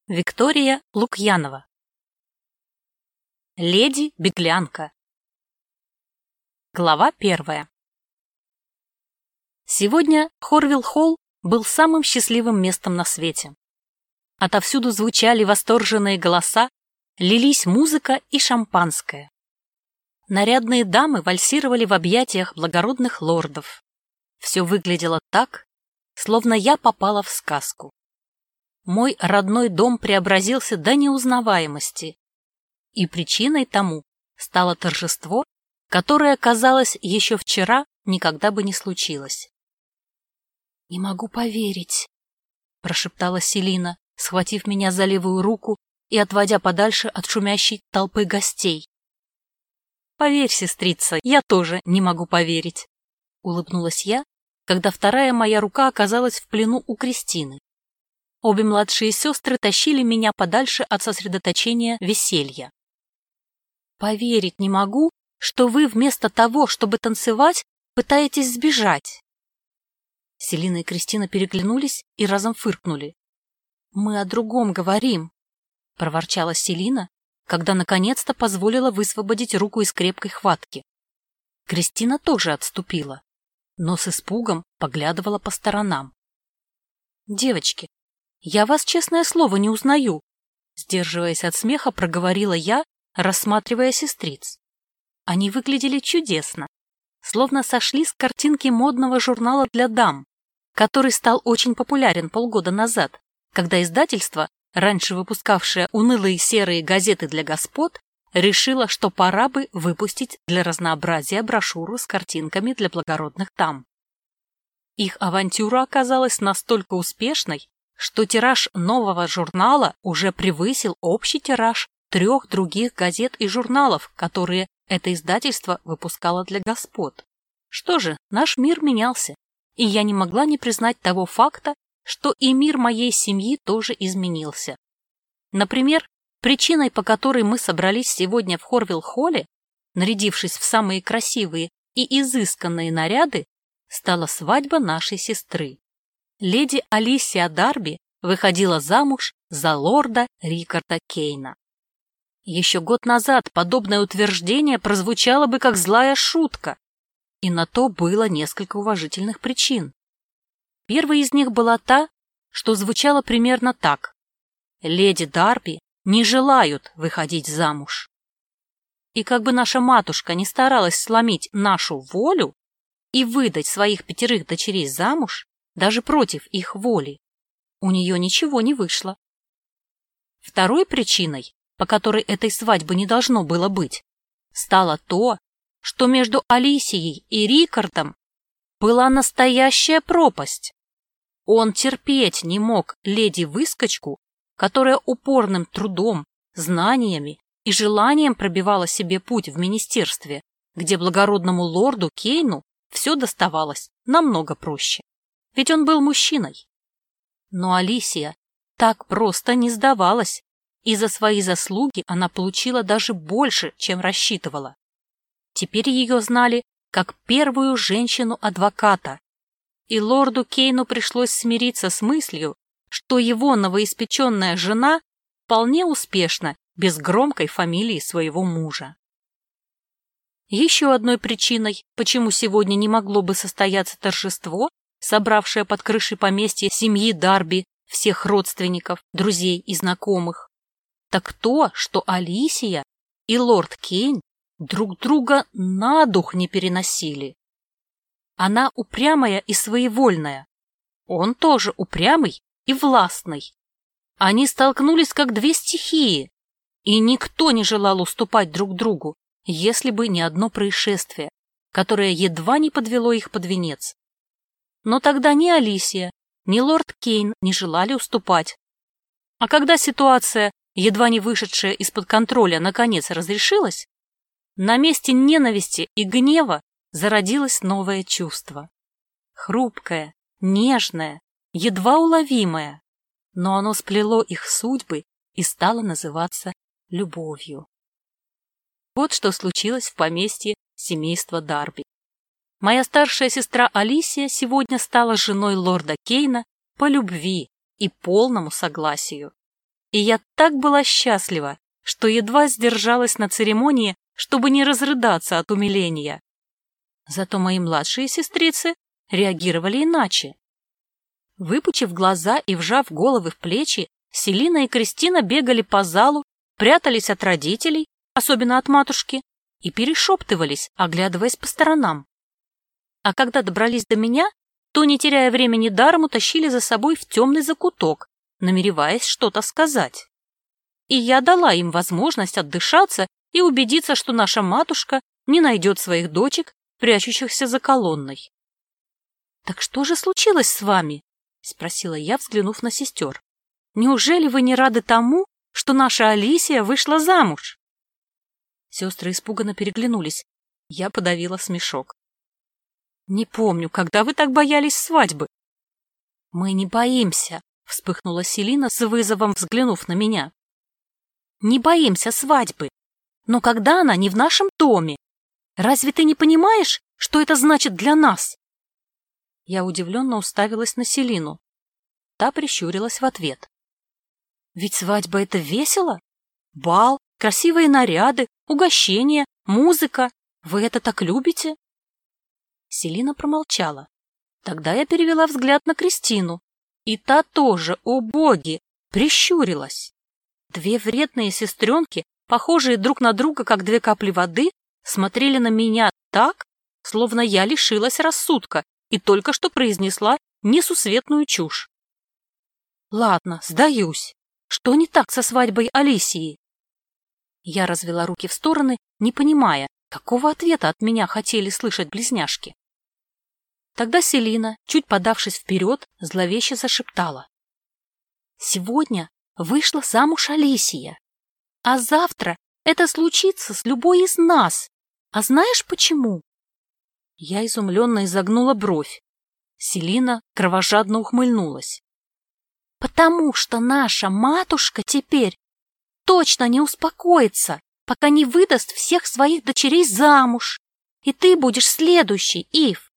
Виктория Лукьянова. Леди-беглянка. Глава 1. Сегодня Хорвилл-Холл был самым счастливым местом на свете. Отовсюду звучали восторженные голоса, лились музыка и шампанское. Нарядные дамы вальсировали в объятиях благородных лордов. Все выглядело так, словно я попала в сказку. Мой родной дом преобразился до неузнаваемости, и причиной тому стало торжество, которое, казалось, еще вчера никогда бы не случилось. «Не могу поверить», — прошептала Селина, схватив меня за левую руку и отводя подальше от шумящей толпы гостей. «Поверь, сестрица, я тоже не могу поверить», — улыбнулась я, когда вторая моя рука оказалась в плену у Кристины. Обе младшие сестры тащили меня подальше от сосредоточения веселья. «Поверить не могу, что вы вместо того, чтобы танцевать, пытаетесь сбежать». Селина и Кристина переглянулись и разом фыркнули. «Мы о другом говорим», — проворчала Селина, когда наконец-то позволила высвободить руку из крепкой хватки. Кристина тоже отступила, но с испугом поглядывала по сторонам. «Девочки, я вас, честное слово, не узнаю», — сдерживаясь от смеха, проговорила я, рассматривая сестриц. Они выглядели чудесно, словно сошли с картинки модного журнала для дам, который стал очень популярен полгода назад, когда издательство, раньше выпускавшее унылые серые газеты для господ, решило, что пора бы выпустить для разнообразия брошюру с картинками для благородных дам. Их авантюра оказалась настолько успешной, что тираж нового журнала уже превысил общий тираж 3 других газет и журналов, которые это издательство выпускало для господ. Что же, наш мир менялся, и я не могла не признать того факта, что и мир моей семьи тоже изменился. Например, причиной, по которой мы собрались сегодня в Хорвилл-Холле, нарядившись в самые красивые и изысканные наряды, стала свадьба нашей сестры. Леди Алисия Дарби выходила замуж за лорда Рикарда Кейна. Еще год назад подобное утверждение прозвучало бы как злая шутка, и на то было несколько уважительных причин. Первой из них была та, что звучала примерно так: «Леди Дарби не желают выходить замуж». И как бы наша матушка не старалась сломить нашу волю и выдать своих 5 дочерей замуж, даже против их воли, у нее ничего не вышло. Второй причиной, по которой этой свадьбы не должно было быть, стало то, что между Алисией и Рикардом была настоящая пропасть. Он терпеть не мог леди-выскочку, которая упорным трудом, знаниями и желанием пробивала себе путь в министерстве, где благородному лорду Кейну все доставалось намного проще. Ведь он был мужчиной. Но Алисия так просто не сдавалась, и за свои заслуги она получила даже больше, чем рассчитывала. Теперь ее знали как первую женщину-адвоката, и лорду Кейну пришлось смириться с мыслью, что его новоиспеченная жена вполне успешна без громкой фамилии своего мужа. Еще одной причиной, почему сегодня не могло бы состояться торжество, собравшее под крышей поместья семьи Дарби всех родственников, друзей и знакомых, так то, что Алисия и лорд Кейн друг друга на дух не переносили. Она упрямая и своевольная, он тоже упрямый и властный. Они столкнулись как 2 стихии, и никто не желал уступать друг другу, если бы не одно происшествие, которое едва не подвело их под венец. Но тогда ни Алисия, ни лорд Кейн не желали уступать. А когда ситуация, едва не вышедшая из-под контроля, наконец разрешилась, на месте ненависти и гнева зародилось новое чувство. Хрупкое, нежное, едва уловимое, но оно сплело их судьбы и стало называться любовью. Вот что случилось в поместье семейства Дарби. Моя старшая сестра Алисия сегодня стала женой лорда Кейна по любви и полному согласию. и я так была счастлива, что едва сдержалась на церемонии, чтобы не разрыдаться от умиления. Зато мои младшие сестрицы реагировали иначе. Выпучив глаза и вжав головы в плечи, Селина и Кристина бегали по залу, прятались от родителей, особенно от матушки, и перешептывались, оглядываясь по сторонам. А когда добрались до меня, то, не теряя времени даром, утащили за собой в темный закуток, намереваясь что-то сказать. И я дала им возможность отдышаться и убедиться, что наша матушка не найдет своих дочек, прячущихся за колонной. «Так что же случилось с вами?» — спросила я, взглянув на сестер. «Неужели вы не рады тому, что наша Алисия вышла замуж?» Сестры испуганно переглянулись. Я подавила смешок. «Не помню, когда вы так боялись свадьбы?» «Мы не боимся», — вспыхнула Селина с вызовом, взглянув на меня. «Не боимся свадьбы. Но когда она не в нашем доме? Разве ты не понимаешь, что это значит для нас?» Я удивленно уставилась на Селину. Та прищурилась в ответ. «Ведь свадьба — это весело. Бал, красивые наряды, угощения, музыка. Вы это так любите?» Селина промолчала. Тогда я перевела взгляд на Кристину. И та тоже, о боги, прищурилась. Две вредные сестренки, похожие друг на друга, как две капли воды, смотрели на меня так, словно я лишилась рассудка и только что произнесла несусветную чушь. «Ладно, сдаюсь. Что не так со свадьбой Алисии?» Я развела руки в стороны, не понимая, какого ответа от меня хотели слышать близняшки. Тогда Селина, чуть подавшись вперед, зловеще зашептала. «Сегодня вышла замуж Алисия, а завтра это случится с любой из нас. А знаешь почему?» Я изумленно изогнула бровь. Селина кровожадно ухмыльнулась. «Потому что наша матушка теперь точно не успокоится, пока не выдаст всех своих дочерей замуж. И ты будешь следующий, Ив».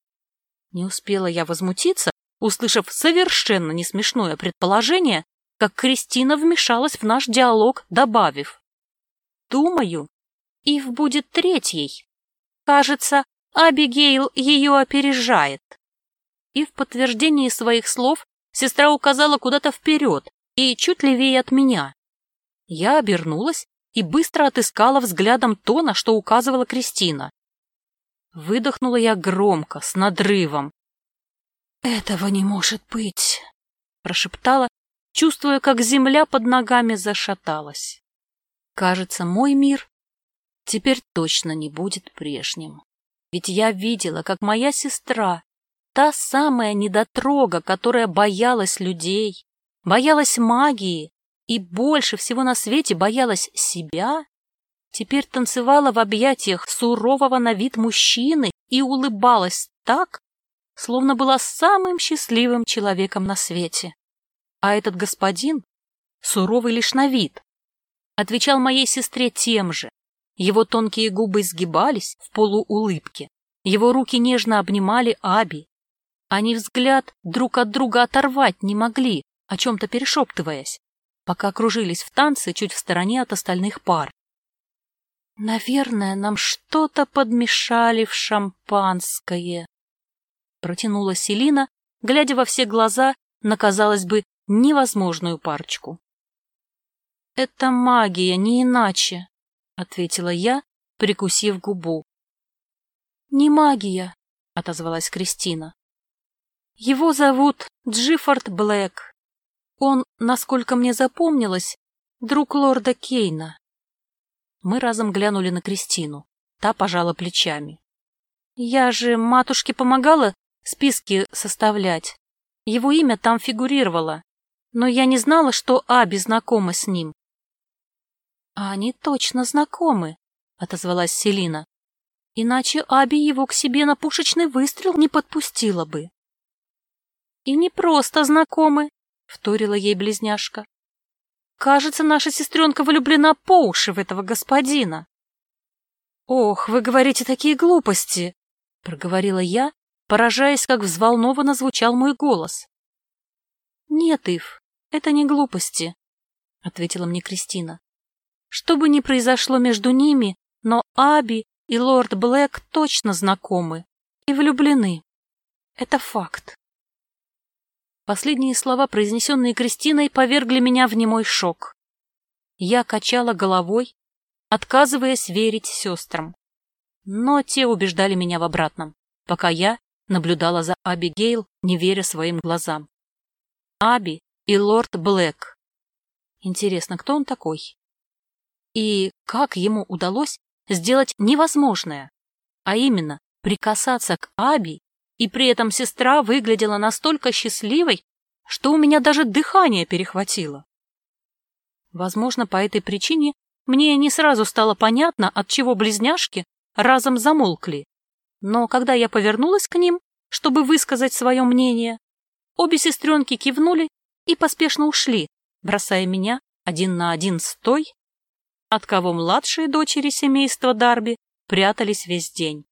Не успела я возмутиться, услышав совершенно несмешное предположение, как Кристина вмешалась в наш диалог, добавив: «Думаю, Ив будет третьей. Кажется, Абигейл ее опережает». И в подтверждении своих слов сестра указала куда-то вперед и чуть левее от меня. Я обернулась и быстро отыскала взглядом то, на что указывала Кристина. Выдохнула я громко, с надрывом. «Этого не может быть», — прошептала, чувствуя, как земля под ногами зашаталась. Кажется, мой мир теперь точно не будет прежним. Ведь я видела, как моя сестра, та самая недотрога, которая боялась людей, боялась магии и больше всего на свете боялась себя, теперь танцевала в объятиях сурового на вид мужчины и улыбалась так, словно была самым счастливым человеком на свете. А этот господин, суровый лишь на вид, отвечал моей сестре тем же. Его тонкие губы изгибались в полуулыбке, его руки нежно обнимали Аби. Они взгляд друг от друга оторвать не могли, о чем-то перешептываясь, пока кружились в танце чуть в стороне от остальных пар. «Наверное, нам что-то подмешали в шампанское», — протянула Селина, глядя во все глаза на, казалось бы, невозможную парочку. «Это магия, не иначе», — ответила я, прикусив губу. «Не магия», — отозвалась Кристина. «Его зовут Джиффорд Блэк. Он, насколько мне запомнилось, друг лорда Кейна». Мы разом глянули на Кристину. Та пожала плечами. «Я же матушке помогала списки составлять. Его имя там фигурировало, но я не знала, что Аби знакома с ним». «А они точно знакомы», — отозвалась Селина. «Иначе Аби его к себе на пушечный выстрел не подпустила бы». «И не просто знакомы», — вторила ей близняшка. «Кажется, наша сестренка влюблена по уши в этого господина». «Ох, вы говорите такие глупости», — проговорила я, поражаясь, как взволнованно звучал мой голос. «Нет, Ив, это не глупости. ответила мне Кристина. Что бы ни произошло между ними, но Аби и лорд Блэк точно знакомы и влюблены. Это факт. Последние слова, произнесенные Кристиной, повергли меня в немой шок. Я качала головой, отказываясь верить сестрам. Но те убеждали меня в обратном, пока я наблюдала за Абигейл, не веря своим глазам. Аби и лорд Блэк. Интересно, кто он такой? И как ему удалось сделать невозможное, а именно прикасаться к Аби, и при этом сестра выглядела настолько счастливой, что у меня даже дыхание перехватило. Возможно, по этой причине мне не сразу стало понятно, отчего близняшки разом замолкли. Но когда я повернулась к ним, чтобы высказать свое мнение, обе сестренки кивнули и поспешно ушли, бросая меня один на один с той, от кого младшие дочери семейства Дарби прятались весь день.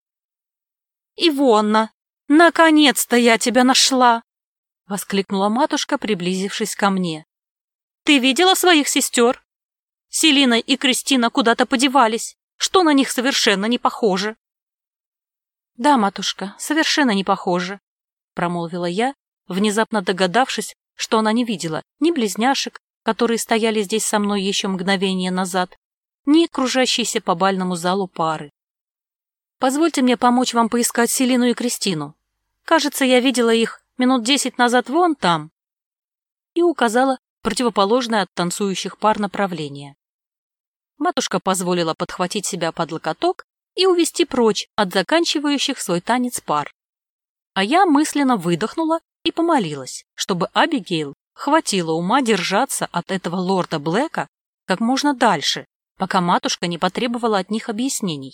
«Ивонна, наконец-то я тебя нашла!» — воскликнула матушка, приблизившись ко мне. «Ты видела своих сестер? Селина и Кристина куда-то подевались, что на них совершенно не похоже». «Да, матушка, совершенно не похоже», — промолвила я, внезапно догадавшись, что она не видела ни близняшек, которые стояли здесь со мной еще мгновение назад, ни кружащейся по бальному залу пары. «Позвольте мне помочь вам поискать Селину и Кристину. Кажется, я видела их минут 10 назад вон там», и указала противоположное от танцующих пар направление. Матушка позволила подхватить себя под локоток и увести прочь от заканчивающих свой танец пар. А я мысленно выдохнула и помолилась, чтобы Абигейл хватило ума держаться от этого лорда Блэка как можно дальше, пока матушка не потребовала от них объяснений.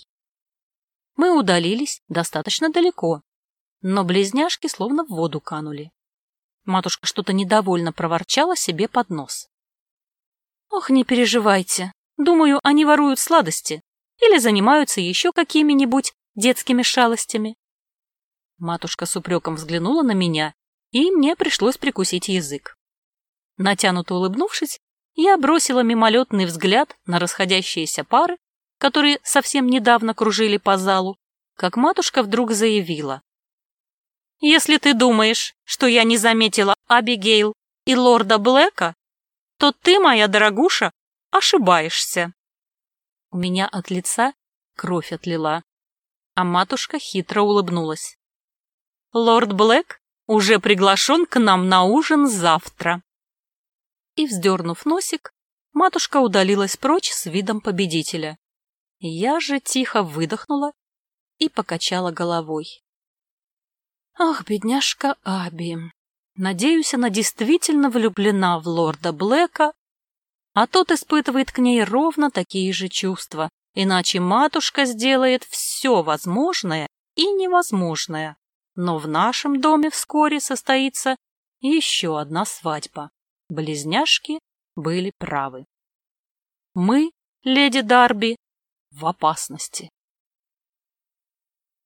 Мы удалились достаточно далеко, но близняшки словно в воду канули. Матушка что-то недовольно проворчала себе под нос. «Ох, не переживайте. Думаю, они воруют сладости или занимаются еще какими-нибудь детскими шалостями». Матушка с упреком взглянула на меня, и мне пришлось прикусить язык. Натянуто улыбнувшись, я бросила мимолетный взгляд на расходящиеся пары, которые совсем недавно кружили по залу, как матушка вдруг заявила. «Если ты думаешь, что я не заметила Абигейл и лорда Блэка, то ты, моя дорогуша, ошибаешься». У меня от лица кровь отлила, а матушка хитро улыбнулась. «Лорд Блэк уже приглашен к нам на ужин завтра». И, вздернув носик, матушка удалилась прочь с видом победителя. Я же тихо выдохнула и покачала головой. Ах, бедняжка Аби. Надеюсь, она действительно влюблена в лорда Блэка, а тот испытывает к ней ровно такие же чувства, иначе матушка сделает все возможное и невозможное. Но в нашем доме вскоре состоится еще одна свадьба. Близняшки были правы. Мы, леди Дарби, в опасности.